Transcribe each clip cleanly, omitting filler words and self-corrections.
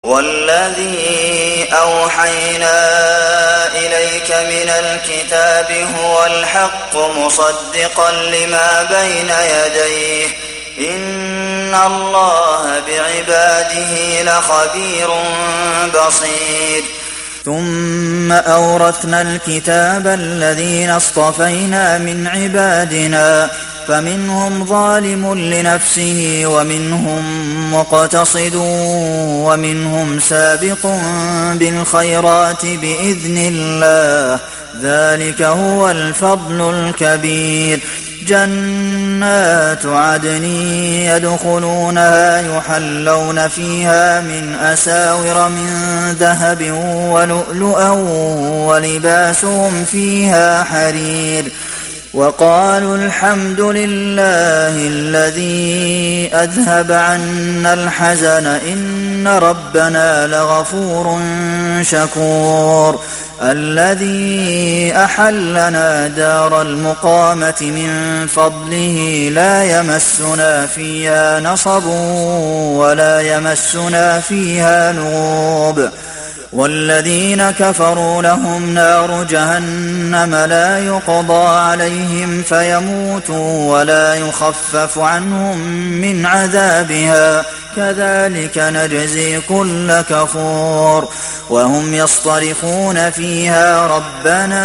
والذي أوحينا إليك من الكتاب هو الحق مصدقا لما بين يديه إن الله بعباده لخبير بصير ثم أورثنا الكتاب الذين اصطفينا من عبادنا فمنهم ظالم لنفسه ومنهم مقتصد ومنهم سابق بالخيرات بإذن الله ذلك هو الفضل الكبير جنات عدن يدخلونها يحلون فيها من أساور من ذهب ولؤلؤا ولباسهم فيها حرير وقالوا الحمد لله الذي أذهب عنا الحزن إن ربنا لغفور شكور الذي أحلنا دار المقامة من فضله لا يمسنا فيها نصب ولا يمسنا فيها لغوب والذين كفروا لهم نار جهنم لا يقضى عليهم فيموتوا ولا يخفف عنهم من عذابها كذلك نجزي كل كفور وهم يصطرخون فيها ربنا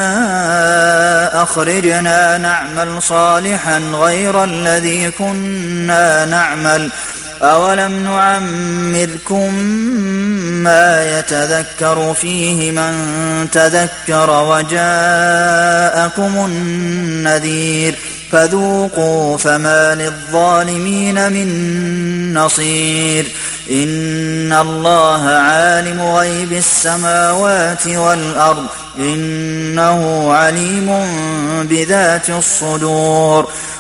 أخرجنا نعمل صالحا غير الذي كنا نعمل أولم نعمركم ما يتذكر فيه من تذكر وجاءكم النذير فذوقوا فما للظالمين من نصير إن الله عالم غيب السماوات والأرض إنه عليم بذات الصدور